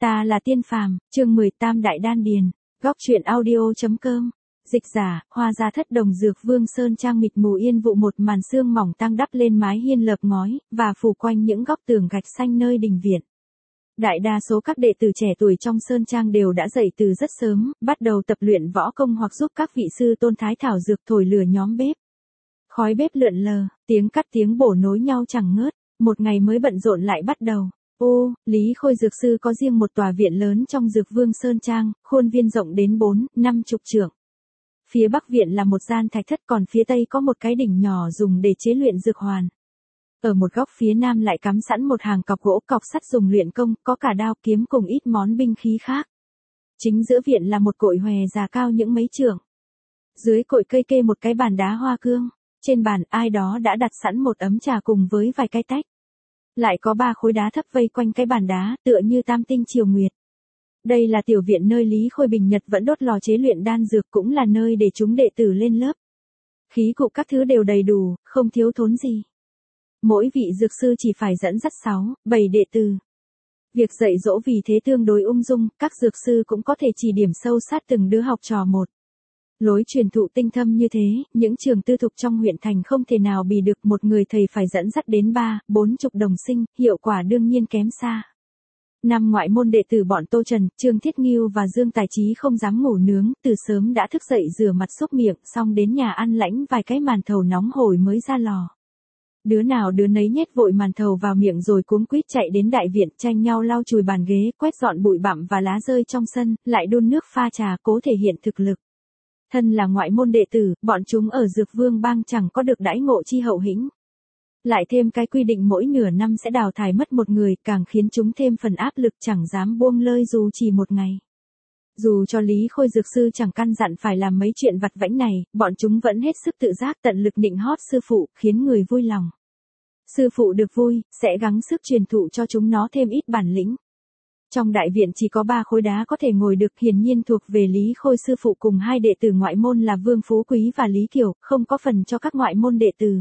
Ta là Tiên Phàm, chương 10 Tam Đại Đan Điền, góc truyện audio.com. Dịch giả, Hoa Gia Thất Đồng Dược Vương Sơn Trang mịt mù yên vụ, một màn sương mỏng tăng đắp lên mái hiên lợp ngói, và phủ quanh những góc tường gạch xanh nơi đình viện. Đại đa số các đệ tử trẻ tuổi trong Sơn Trang đều đã dậy từ rất sớm, bắt đầu tập luyện võ công hoặc giúp các vị sư tôn thái thảo dược thổi lửa nhóm bếp. Khói bếp lượn lờ, tiếng cắt tiếng bổ nối nhau chẳng ngớt, một ngày mới bận rộn lại bắt đầu. Lý Khôi Dược Sư có riêng một tòa viện lớn trong Dược Vương Sơn Trang, khuôn viên rộng đến 4-50 trượng. Phía bắc viện là một gian thạch thất, còn phía tây có một cái đỉnh nhỏ dùng để chế luyện dược hoàn. Ở một góc phía nam lại cắm sẵn một hàng cọc gỗ cọc sắt dùng luyện công, có cả đao kiếm cùng ít món binh khí khác. Chính giữa viện là một cội hòe già cao những mấy trượng. Dưới cội cây kê một cái bàn đá hoa cương, trên bàn ai đó đã đặt sẵn một ấm trà cùng với vài cái tách. Lại có 3 khối đá thấp vây quanh cái bàn đá, tựa như tam tinh chiều nguyệt. Đây là tiểu viện nơi Lý Khôi Bình Nhật vẫn đốt lò chế luyện đan dược, cũng là nơi để chúng đệ tử lên lớp. Khí cụ các thứ đều đầy đủ, không thiếu thốn gì. Mỗi vị dược sư chỉ phải dẫn dắt 6-7 đệ tử. Việc dạy dỗ vì thế tương đối ung dung, các dược sư cũng có thể chỉ điểm sâu sát từng đứa học trò một. Lối truyền thụ tinh thâm như thế, những trường tư thục trong huyện thành không thể nào bì được, một người thầy phải dẫn dắt đến 30-40 đồng sinh, hiệu quả đương nhiên kém xa. 5 ngoại môn đệ tử bọn Tô Trần, Trương Thiết Ngưu và Dương Tài Trí không dám ngủ nướng, từ sớm đã thức dậy rửa mặt xúc miệng, xong đến nhà ăn lãnh vài cái màn thầu nóng hổi mới ra lò. Đứa nào đứa nấy nhét vội màn thầu vào miệng rồi cuống quýt chạy đến đại viện, tranh nhau lau chùi bàn ghế, quét dọn bụi bặm và lá rơi trong sân, lại đun nước pha trà cố thể hiện thực lực. Thân là ngoại môn đệ tử, bọn chúng ở Dược Vương Bang chẳng có được đãi ngộ chi hậu hĩnh. Lại thêm cái quy định mỗi nửa năm sẽ đào thải mất một người, càng khiến chúng thêm phần áp lực chẳng dám buông lơi dù chỉ một ngày. Dù cho Lý Khôi Dược Sư chẳng căn dặn phải làm mấy chuyện vặt vãnh này, bọn chúng vẫn hết sức tự giác tận lực nịnh hót sư phụ, khiến người vui lòng. Sư phụ được vui, sẽ gắng sức truyền thụ cho chúng nó thêm ít bản lĩnh. Trong đại viện chỉ có 3 khối đá có thể ngồi được, hiển nhiên thuộc về Lý Khôi sư phụ cùng 2 đệ tử ngoại môn là Vương Phú Quý và Lý Kiều, không có phần cho các ngoại môn đệ tử.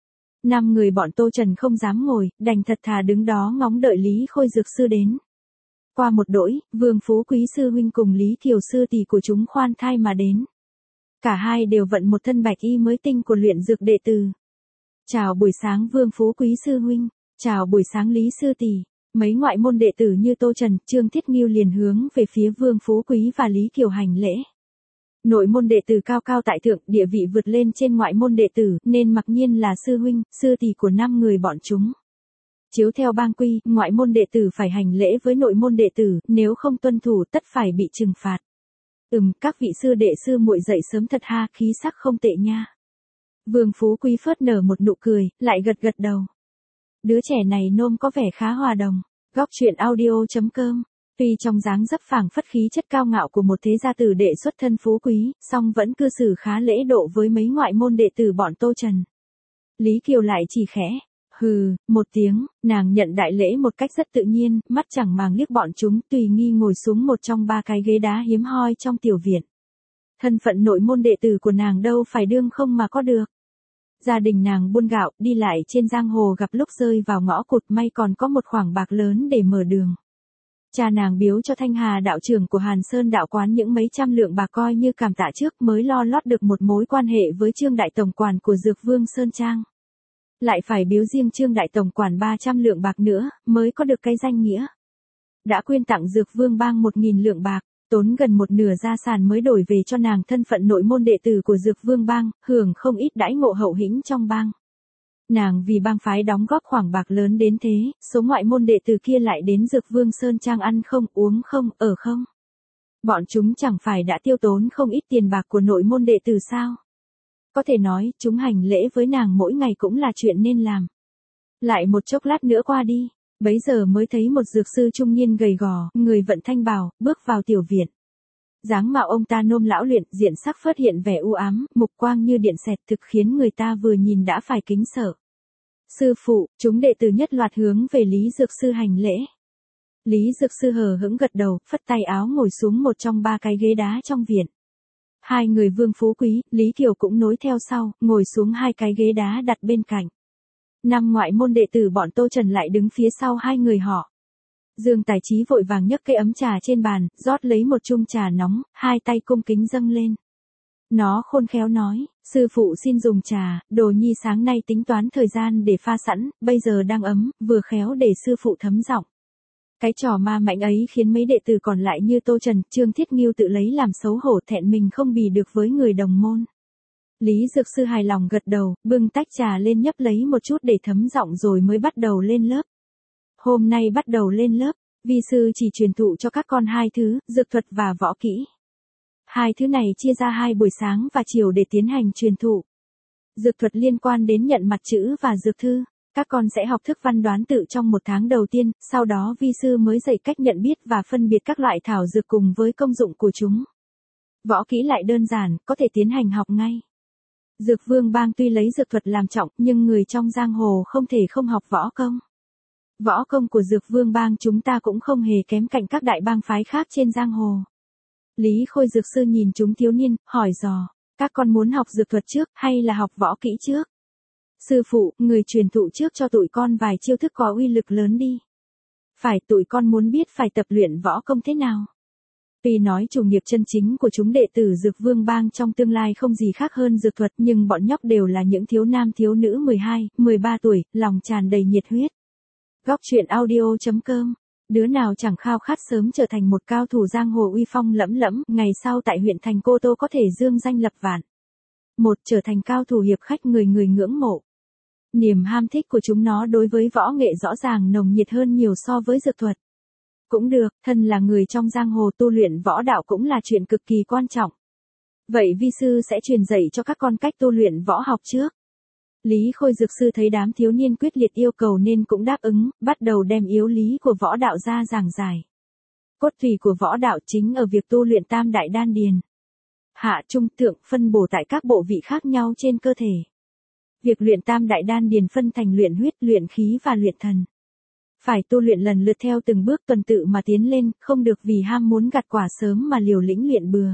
5 người bọn Tô Trần không dám ngồi, đành thật thà đứng đó ngóng đợi Lý Khôi Dược Sư đến. Qua một đỗi, Vương Phú Quý sư huynh cùng Lý Kiều sư tỷ của chúng khoan thai mà đến. Cả hai đều vận một thân bạch y mới tinh của luyện dược đệ tử. Chào buổi sáng Vương Phú Quý sư huynh, chào buổi sáng Lý sư tỷ. Mấy ngoại môn đệ tử như Tô Trần, Trương Thiết Ngưu liền hướng về phía Vương Phú Quý và Lý Kiều hành lễ. Nội môn đệ tử cao cao tại thượng, địa vị vượt lên trên ngoại môn đệ tử, nên mặc nhiên là sư huynh, sư tỷ của 5 người bọn chúng. Chiếu theo bang quy, ngoại môn đệ tử phải hành lễ với nội môn đệ tử, nếu không tuân thủ tất phải bị trừng phạt. Các vị sư đệ sư muội dậy sớm thật ha, khí sắc không tệ nha. Vương Phú Quý phớt nở một nụ cười, lại gật gật đầu. Đứa trẻ này nôm có vẻ khá hòa đồng. Góc truyện audio.com. Tuy trong dáng dấp phảng phất khí chất cao ngạo của một thế gia tử đệ xuất thân phú quý, song vẫn cư xử khá lễ độ với mấy ngoại môn đệ tử bọn Tô Trần. Lý Kiều lại chỉ khẽ một tiếng, nàng nhận đại lễ một cách rất tự nhiên, mắt chẳng màng liếc bọn chúng, tùy nghi ngồi xuống một trong 3 cái ghế đá hiếm hoi trong tiểu viện. Thân phận nội môn đệ tử của nàng đâu phải đương không mà có được. Gia đình nàng buôn gạo, đi lại trên giang hồ gặp lúc rơi vào ngõ cụt, may còn có một khoản bạc lớn để mở đường. Cha nàng biếu cho Thanh Hà đạo trưởng của Hàn Sơn đạo quán những mấy trăm lượng bạc coi như cảm tạ trước, mới lo lót được một mối quan hệ với Trương đại tổng quản của Dược Vương Sơn Trang. Lại phải biếu riêng Trương đại tổng quản 300 lượng bạc nữa, mới có được cái danh nghĩa. Đã quyên tặng Dược Vương Bang 1.000 lượng bạc. Tốn gần một nửa gia sản mới đổi về cho nàng thân phận nội môn đệ tử của Dược Vương Bang, hưởng không ít đãi ngộ hậu hĩnh trong bang. Nàng vì bang phái đóng góp khoản bạc lớn đến thế, số ngoại môn đệ tử kia lại đến Dược Vương Sơn Trang ăn không, uống không, ở không. Bọn chúng chẳng phải đã tiêu tốn không ít tiền bạc của nội môn đệ tử sao? Có thể nói, chúng hành lễ với nàng mỗi ngày cũng là chuyện nên làm. Lại một chốc lát nữa qua đi. Bấy giờ mới thấy một dược sư trung niên gầy gò, người vận thanh bào, bước vào tiểu viện. Dáng mạo ông ta nôm lão luyện, diện sắc phớt hiện vẻ u ám, mục quang như điện xẹt, thực khiến người ta vừa nhìn đã phải kính sợ. Sư phụ, chúng đệ tử nhất loạt hướng về Lý Dược Sư hành lễ. Lý Dược Sư hờ hững gật đầu, phất tay áo ngồi xuống một trong 3 cái ghế đá trong viện. 2 người Vương Phú Quý, Lý Kiều cũng nối theo sau, ngồi xuống 2 cái ghế đá đặt bên cạnh. 5 ngoại môn đệ tử bọn Tô Trần lại đứng phía sau 2 người họ. Dương Tài Trí vội vàng nhấc cái ấm trà trên bàn, rót lấy một chung trà nóng, hai tay cung kính dâng lên. Nó khôn khéo nói, sư phụ xin dùng trà, đồ nhi sáng nay tính toán thời gian để pha sẵn, bây giờ đang ấm, vừa khéo để sư phụ thấm giọng. Cái trò ma mạnh ấy khiến mấy đệ tử còn lại như Tô Trần, Trương Thiết Nghiêu tự lấy làm xấu hổ, thẹn mình không bì được với người đồng môn. Lý Dược Sư hài lòng gật đầu, bưng tách trà lên nhấp lấy một chút để thấm giọng rồi mới bắt đầu lên lớp. Hôm nay bắt đầu lên lớp, vi sư chỉ truyền thụ cho các con hai thứ, dược thuật và võ kỹ. Hai thứ này chia ra 2 buổi sáng và chiều để tiến hành truyền thụ. Dược thuật liên quan đến nhận mặt chữ và dược thư. Các con sẽ học thức văn đoán tự trong 1 tháng đầu tiên, sau đó vi sư mới dạy cách nhận biết và phân biệt các loại thảo dược cùng với công dụng của chúng. Võ kỹ lại đơn giản, có thể tiến hành học ngay. Dược Vương Bang tuy lấy dược thuật làm trọng, nhưng người trong giang hồ không thể không học võ công. Võ công của Dược Vương Bang chúng ta cũng không hề kém cạnh các đại bang phái khác trên giang hồ. Lý Khôi Dược Sư nhìn chúng thiếu niên, hỏi dò, các con muốn học dược thuật trước hay là học võ kỹ trước? Sư phụ, người truyền thụ trước cho tụi con vài chiêu thức có uy lực lớn đi. Phải, tụi con muốn biết phải tập luyện võ công thế nào. Tuy nói chủ nghiệp chân chính của chúng đệ tử Dược Vương Bang trong tương lai không gì khác hơn dược thuật, nhưng bọn nhóc đều là những thiếu nam thiếu nữ 12, 13 tuổi, lòng tràn đầy nhiệt huyết. Góc truyện audio.com. Đứa nào chẳng khao khát sớm trở thành một cao thủ giang hồ uy phong lẫm lẫm, ngày sau tại huyện thành Cô Tô có thể dương danh lập vạn. Một, trở thành cao thủ hiệp khách người người ngưỡng mộ. Niềm ham thích của chúng nó đối với võ nghệ rõ ràng nồng nhiệt hơn nhiều so với dược thuật. Cũng được, thân là người trong giang hồ, tu luyện võ đạo cũng là chuyện cực kỳ quan trọng. Vậy vi sư sẽ truyền dạy cho các con cách tu luyện võ học trước. Lý Khôi Dược Sư thấy đám thiếu niên quyết liệt yêu cầu nên cũng đáp ứng, bắt đầu đem yếu lý của võ đạo ra giảng giải. Cốt tủy của võ đạo chính ở việc tu luyện tam đại đan điền. Hạ trung thượng phân bổ tại các bộ vị khác nhau trên cơ thể. Việc luyện tam đại đan điền phân thành luyện huyết, luyện khí và luyện thần. Phải tu luyện lần lượt theo từng bước tuần tự mà tiến lên, không được vì ham muốn gặt quả sớm mà liều lĩnh luyện bừa.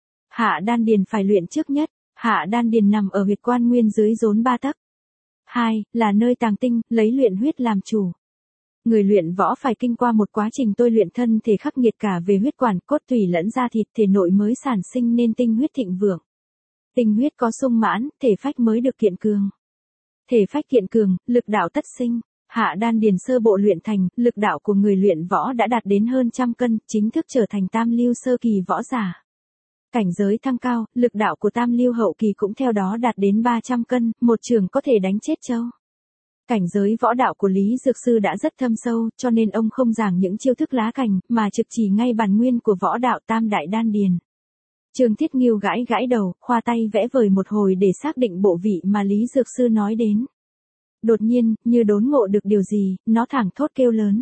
Hạ đan điền phải luyện trước nhất. Hạ đan điền nằm ở huyệt quan nguyên dưới rốn 3 tấc. 2. Là nơi tàng tinh, lấy luyện huyết làm chủ. Người luyện võ phải kinh qua một quá trình tôi luyện thân thể khắc nghiệt cả về huyết quản, cốt tủy lẫn da thịt, thể nội mới sản sinh nên tinh huyết thịnh vượng. Tinh huyết có sung mãn, thể phách mới được kiện cường. Thể phách kiện cường, lực đạo tất sinh. Hạ đan điền sơ bộ luyện thành, lực đạo của người luyện võ đã đạt đến hơn 100 cân, chính thức trở thành tam lưu sơ kỳ võ giả. Cảnh giới thăng cao, lực đạo của tam lưu hậu kỳ cũng theo đó đạt đến 300 cân, một chưởng có thể đánh chết trâu. Cảnh giới võ đạo của Lý Dược Sư đã rất thâm sâu, cho nên ông không giảng những chiêu thức lá cành, mà trực chỉ ngay bản nguyên của võ đạo tam đại đan điền. Trương Thiết Nghiêu gãi gãi đầu, khoa tay vẽ vời một hồi để xác định bộ vị mà Lý Dược Sư nói đến. Đột nhiên, như đốn ngộ được điều gì, nó thẳng thốt kêu lớn.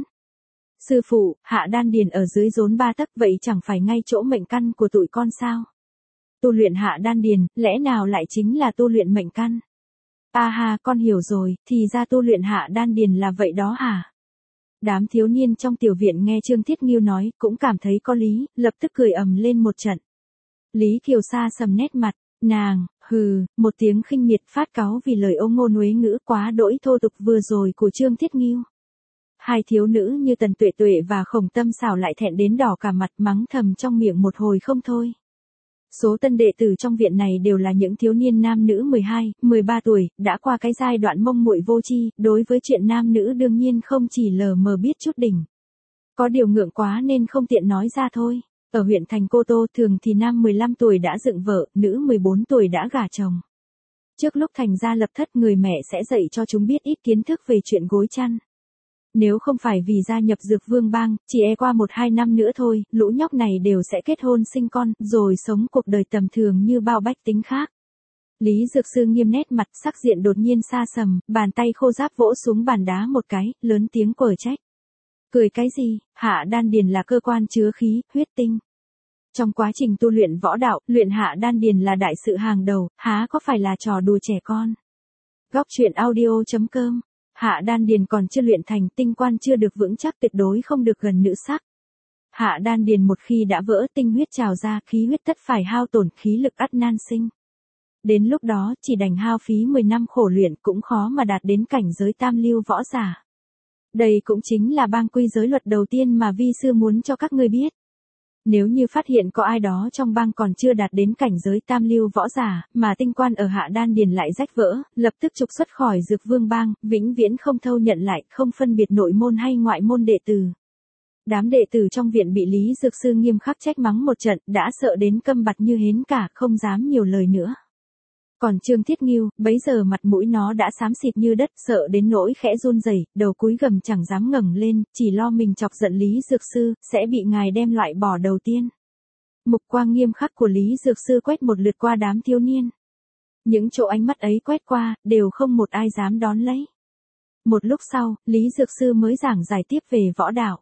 Sư phụ, hạ đan điền ở dưới rốn 3 tấc, vậy chẳng phải ngay chỗ mệnh căn của tụi con sao? Tu luyện hạ đan điền, lẽ nào lại chính là tu luyện mệnh căn? À ha, con hiểu rồi, thì ra tu luyện hạ đan điền là vậy đó hả? Đám thiếu niên trong tiểu viện nghe Trương Thiết Nghiêu nói, cũng cảm thấy có lý, lập tức cười ầm lên một trận. Lý Kiều Sa sầm nét mặt, nàng, hừ, một tiếng khinh miệt phát cáu vì lời ông ngôn uế ngữ quá đỗi thô tục vừa rồi của Trương Thiết Nghiêu. Hai thiếu nữ như Tần Tuệ Tuệ và Khổng Tâm Xảo lại thẹn đến đỏ cả mặt, mắng thầm trong miệng một hồi không thôi. Số tân đệ tử trong viện này đều là những thiếu niên nam nữ 12, 13 tuổi, đã qua cái giai đoạn mông muội vô tri, đối với chuyện nam nữ đương nhiên không chỉ lờ mờ biết chút đỉnh. Có điều ngượng quá nên không tiện nói ra thôi. Ở huyện thành Cô Tô thường thì nam 15 tuổi đã dựng vợ, nữ 14 tuổi đã gả chồng. Trước lúc thành gia lập thất, người mẹ sẽ dạy cho chúng biết ít kiến thức về chuyện gối chăn. Nếu không phải vì gia nhập Dược Vương Bang, chỉ qua 1-2 năm nữa thôi, lũ nhóc này đều sẽ kết hôn sinh con, rồi sống cuộc đời tầm thường như bao bách tính khác. Lý Dược Sư nghiêm nét mặt, sắc diện đột nhiên xa sầm, bàn tay khô ráp vỗ xuống bàn đá một cái, lớn tiếng quở trách. Cười cái gì, hạ đan điền là cơ quan chứa khí, huyết tinh. Trong quá trình tu luyện võ đạo, luyện hạ đan điền là đại sự hàng đầu, há có phải là trò đùa trẻ con. Góc truyện audio.com. Hạ đan điền còn chưa luyện thành, tinh quan chưa được vững chắc, tuyệt đối không được gần nữ sắc. Hạ đan điền một khi đã vỡ, tinh huyết trào ra, khí huyết tất phải hao tổn, khí lực ắt nan sinh. Đến lúc đó, chỉ đành hao phí 10 năm khổ luyện cũng khó mà đạt đến cảnh giới tam lưu võ giả. Đây cũng chính là bang quy giới luật đầu tiên mà vi sư muốn cho các ngươi biết. Nếu như phát hiện có ai đó trong bang còn chưa đạt đến cảnh giới tam lưu võ giả, mà tinh quan ở Hạ Đan Điền lại rách vỡ, lập tức trục xuất khỏi Dược Vương bang, vĩnh viễn không thâu nhận lại, không phân biệt nội môn hay ngoại môn đệ tử. Đám đệ tử trong viện bị Lý Dược Sư nghiêm khắc trách mắng một trận, đã sợ đến câm bặt như hến cả, không dám nhiều lời nữa. Còn Trương Thiết Nghiêu, bấy giờ mặt mũi nó đã xám xịt như đất, sợ đến nỗi khẽ run rẩy, đầu cúi gầm chẳng dám ngẩng lên, chỉ lo mình chọc giận Lý Dược Sư, sẽ bị ngài đem loại bỏ đầu tiên. Mục quang nghiêm khắc của Lý Dược Sư quét một lượt qua đám thiếu niên. Những chỗ ánh mắt ấy quét qua, đều không một ai dám đón lấy. Một lúc sau, Lý Dược Sư mới giảng giải tiếp về võ đạo.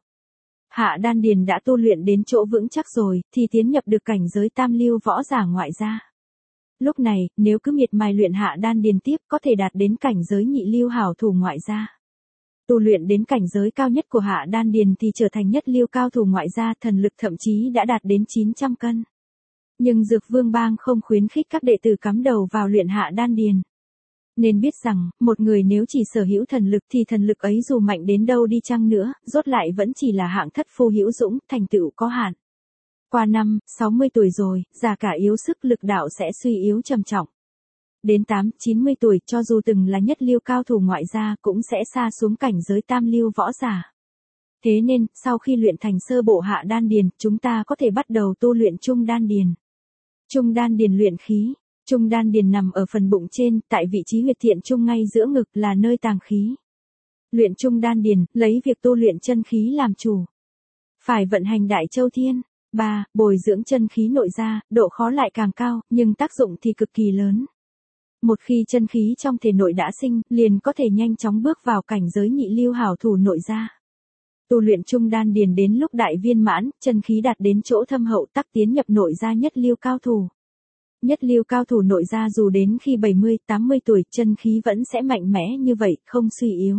Hạ Đan Điền đã tu luyện đến chỗ vững chắc rồi, thì tiến nhập được cảnh giới tam lưu võ giả ngoại gia. Lúc này, nếu cứ miệt mài luyện Hạ Đan Điền tiếp, có thể đạt đến cảnh giới nhị lưu hảo thủ ngoại gia. Tu luyện đến cảnh giới cao nhất của Hạ Đan Điền thì trở thành nhất lưu cao thủ ngoại gia, thần lực thậm chí đã đạt đến 900 cân. Nhưng Dược Vương bang không khuyến khích các đệ tử cắm đầu vào luyện Hạ Đan Điền. Nên biết rằng, một người nếu chỉ sở hữu thần lực thì thần lực ấy dù mạnh đến đâu đi chăng nữa, rốt lại vẫn chỉ là hạng thất phu hữu dũng, thành tựu có hạn. Qua năm, 60 tuổi rồi, già cả yếu sức, lực đạo sẽ suy yếu trầm trọng. Đến 90 tuổi, cho dù từng là nhất lưu cao thủ ngoại gia cũng sẽ sa xuống cảnh giới tam lưu võ giả. Thế nên, sau khi luyện thành sơ bộ Hạ Đan Điền, chúng ta có thể bắt đầu tu luyện Trung Đan Điền. Trung Đan Điền luyện khí. Trung Đan Điền nằm ở phần bụng trên, tại vị trí huyệt thiện trung ngay giữa ngực là nơi tàng khí. Luyện Trung Đan Điền, lấy việc tu luyện chân khí làm chủ. Phải vận hành Đại Châu Thiên. 3. Bồi dưỡng chân khí nội gia, độ khó lại càng cao, nhưng tác dụng thì cực kỳ lớn. Một khi chân khí trong thể nội đã sinh, liền có thể nhanh chóng bước vào cảnh giới nhị lưu hảo thủ nội gia. Tu luyện Trung Đan Điền đến lúc đại viên mãn, chân khí đạt đến chỗ thâm hậu, tắc tiến nhập nội gia nhất lưu cao thủ. Nhất lưu cao thủ nội gia dù đến khi 70, 80 tuổi, chân khí vẫn sẽ mạnh mẽ như vậy, không suy yếu.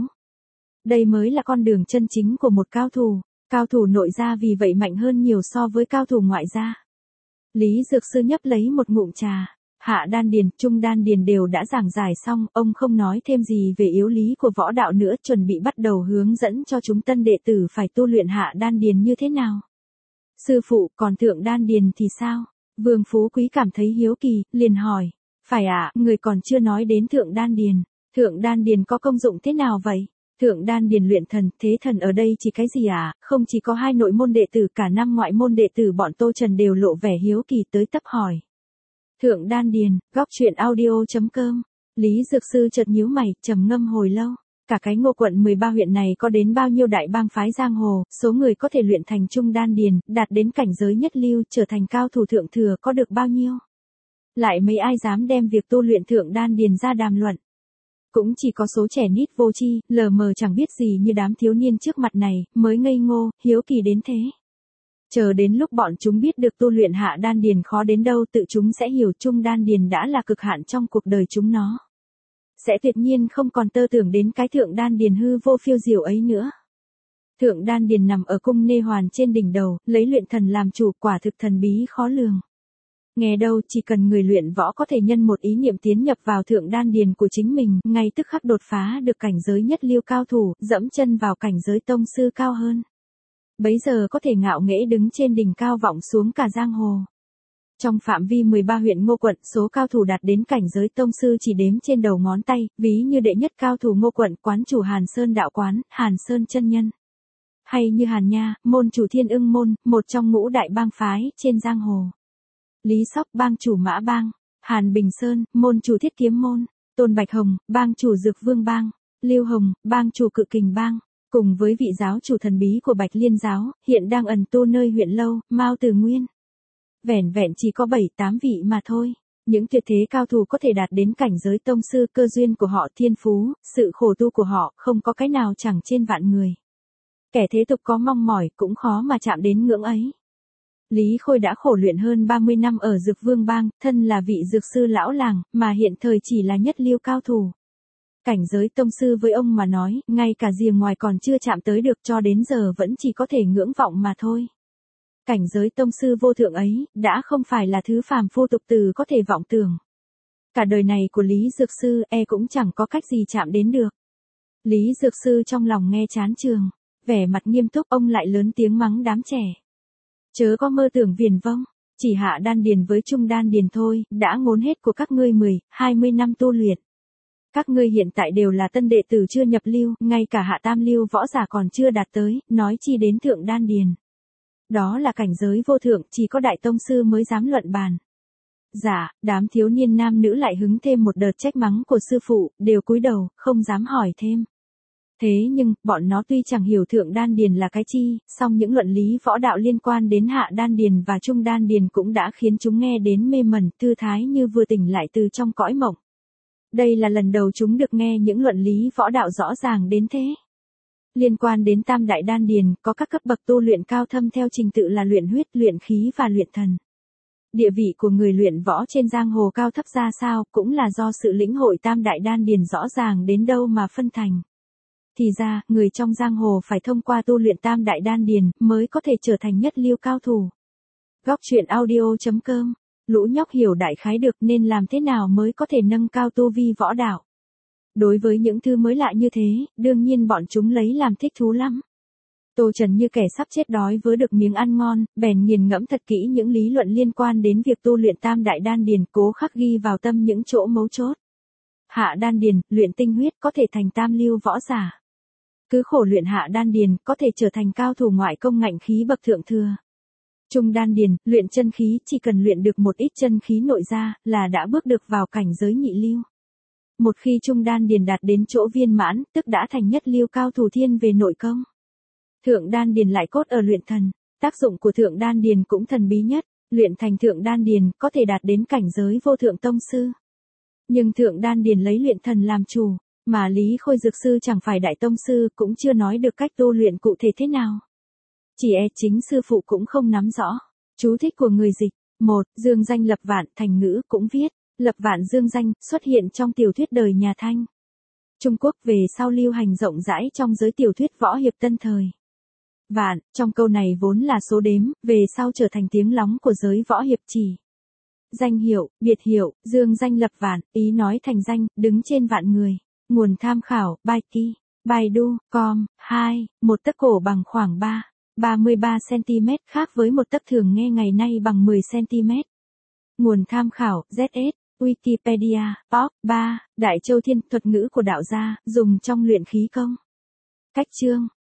Đây mới là con đường chân chính của một cao thủ. Cao thủ nội gia vì vậy mạnh hơn nhiều so với cao thủ ngoại gia. Lý Dược Sư nhấp lấy một ngụm trà. Hạ Đan Điền, Trung Đan Điền đều đã giảng giải xong, ông không nói thêm gì về yếu lý của võ đạo nữa, chuẩn bị bắt đầu hướng dẫn cho chúng tân đệ tử phải tu luyện Hạ Đan Điền như thế nào. Sư phụ, còn Thượng Đan Điền thì sao? Vương Phú Quý cảm thấy hiếu kỳ, liền hỏi. Phải ạ, người còn chưa nói đến Thượng Đan Điền. Thượng Đan Điền có công dụng thế nào vậy? Thượng Đan Điền luyện thần, thế thần ở đây chỉ cái gì à? Không chỉ có 2 nội môn đệ tử, cả 5 ngoại môn đệ tử bọn Tô Trần đều lộ vẻ hiếu kỳ tới tấp hỏi. Thượng Đan Điền, góc truyện audio.com. Lý Dược Sư chợt nhíu mày, trầm ngâm hồi lâu. Cả cái Ngô quận 13 huyện này có đến bao nhiêu đại bang phái giang hồ, số người có thể luyện thành Trung Đan Điền, đạt đến cảnh giới nhất lưu, trở thành cao thủ thượng thừa có được bao nhiêu? Lại mấy ai dám đem việc tu luyện Thượng Đan Điền ra đàm luận? Cũng chỉ có số trẻ nít vô tri, lờ mờ chẳng biết gì như đám thiếu niên trước mặt này, mới ngây ngô, hiếu kỳ đến thế. Chờ đến lúc bọn chúng biết được tu luyện Hạ Đan Điền khó đến đâu, tự chúng sẽ hiểu Trung Đan Điền đã là cực hạn trong cuộc đời chúng nó. Sẽ tuyệt nhiên không còn tơ tưởng đến cái Thượng Đan Điền hư vô phiêu diệu ấy nữa. Thượng Đan Điền nằm ở cung nê hoàn trên đỉnh đầu, lấy luyện thần làm chủ, quả thực thần bí khó lường. Nghe đâu chỉ cần người luyện võ có thể nhân một ý niệm tiến nhập vào Thượng Đan Điền của chính mình, ngay tức khắc đột phá được cảnh giới nhất lưu cao thủ, dẫm chân vào cảnh giới tông sư cao hơn. Bấy giờ có thể ngạo nghễ đứng trên đỉnh cao vọng xuống cả giang hồ. Trong phạm vi 13 huyện Ngô quận, số cao thủ đạt đến cảnh giới tông sư chỉ đếm trên đầu ngón tay, ví như đệ nhất cao thủ Ngô quận, quán chủ Hàn Sơn đạo quán, Hàn Sơn chân nhân. Hay như Hàn Nha, môn chủ Thiên Ưng môn, một trong ngũ đại bang phái trên giang hồ. Lý Sóc, bang chủ Mã bang. Hàn Bình Sơn, môn chủ Thiết Kiếm môn. Tôn Bạch Hồng, bang chủ Dược Vương bang. Lưu Hồng, bang chủ Cự Kình bang. Cùng với vị giáo chủ thần bí của Bạch Liên giáo, hiện đang ẩn tu nơi huyện Lâu, Mao Từ Nguyên. Vẻn vẹn chỉ có 7-8 vị mà thôi. Những tuyệt thế cao thủ có thể đạt đến cảnh giới tông sư, cơ duyên của họ thiên phú, sự khổ tu của họ không có cái nào chẳng trên vạn người. Kẻ thế tục có mong mỏi cũng khó mà chạm đến ngưỡng ấy. Lý Khôi đã khổ luyện hơn 30 năm ở Dược Vương bang, thân là vị dược sư lão làng, mà hiện thời chỉ là nhất lưu cao thủ. Cảnh giới tông sư với ông mà nói, ngay cả rìa ngoài còn chưa chạm tới được, cho đến giờ vẫn chỉ có thể ngưỡng vọng mà thôi. Cảnh giới tông sư vô thượng ấy, đã không phải là thứ phàm phu tục từ có thể vọng tưởng. Cả đời này của Lý Dược Sư cũng chẳng có cách gì chạm đến được. Lý Dược Sư trong lòng nghe chán trường, vẻ mặt nghiêm túc ông lại lớn tiếng mắng đám trẻ. Chớ có mơ tưởng viển vông, chỉ hạ đan điền với trung đan điền thôi, đã ngốn hết của các ngươi 10, 20 năm tu luyện. Các ngươi hiện tại đều là tân đệ tử chưa nhập lưu, ngay cả hạ tam lưu võ giả còn chưa đạt tới, nói chi đến thượng đan điền. Đó là cảnh giới vô thượng, chỉ có đại tông sư mới dám luận bàn. Dạ, đám thiếu niên nam nữ lại hứng thêm một đợt trách mắng của sư phụ, đều cúi đầu, không dám hỏi thêm. Thế nhưng, bọn nó tuy chẳng hiểu thượng đan điền là cái chi, song những luận lý võ đạo liên quan đến hạ đan điền và trung đan điền cũng đã khiến chúng nghe đến mê mẩn, thư thái như vừa tỉnh lại từ trong cõi mộng. Đây là lần đầu chúng được nghe những luận lý võ đạo rõ ràng đến thế. Liên quan đến tam đại đan điền, có các cấp bậc tu luyện cao thâm theo trình tự là luyện huyết, luyện khí và luyện thần. Địa vị của người luyện võ trên giang hồ cao thấp ra sao, cũng là do sự lĩnh hội tam đại đan điền rõ ràng đến đâu mà phân thành. Thì ra, người trong giang hồ phải thông qua tu luyện tam đại đan điền, mới có thể trở thành nhất lưu cao thủ. Góc truyện audio.com. Lũ nhóc hiểu đại khái được nên làm thế nào mới có thể nâng cao tu vi võ đạo. Đối với những thứ mới lạ như thế, đương nhiên bọn chúng lấy làm thích thú lắm. Tô Trần như kẻ sắp chết đói với được miếng ăn ngon, bèn nghiền ngẫm thật kỹ những lý luận liên quan đến việc tu luyện tam đại đan điền, cố khắc ghi vào tâm những chỗ mấu chốt. Hạ đan điền, luyện tinh huyết có thể thành tam lưu võ giả. Cứ khổ luyện hạ đan điền, có thể trở thành cao thủ ngoại công ngạnh khí bậc thượng thừa. Trung đan điền, luyện chân khí, chỉ cần luyện được một ít chân khí nội ra, là đã bước được vào cảnh giới nhị lưu. Một khi trung đan điền đạt đến chỗ viên mãn, tức đã thành nhất lưu cao thủ thiên về nội công. Thượng đan điền lại cốt ở luyện thần, tác dụng của thượng đan điền cũng thần bí nhất, luyện thành thượng đan điền, có thể đạt đến cảnh giới vô thượng tông sư. Nhưng thượng đan điền lấy luyện thần làm chủ, mà Lý Khôi Dược Sư chẳng phải đại tông sư, cũng chưa nói được cách tu luyện cụ thể thế nào. Chỉ chính sư phụ cũng không nắm rõ. Chú thích của người dịch. 1. Dương danh Lập Vạn, thành ngữ cũng viết, Lập Vạn dương danh, xuất hiện trong tiểu thuyết đời nhà Thanh. Trung Quốc về sau lưu hành rộng rãi trong giới tiểu thuyết võ hiệp tân thời. Vạn, trong câu này vốn là số đếm, về sau trở thành tiếng lóng của giới võ hiệp chỉ. Danh hiệu, biệt hiệu, dương danh Lập Vạn, ý nói thành danh, đứng trên vạn người. Nguồn tham khảo, Baiki, Baidu.com, 2, một tấc cổ bằng khoảng 33cm, khác với một tấc thường nghe ngày nay bằng 10cm. Nguồn tham khảo, ZS, Wikipedia, Pop, 3, Đại Châu Thiên, thuật ngữ của đạo gia, dùng trong luyện khí công. Cách chương,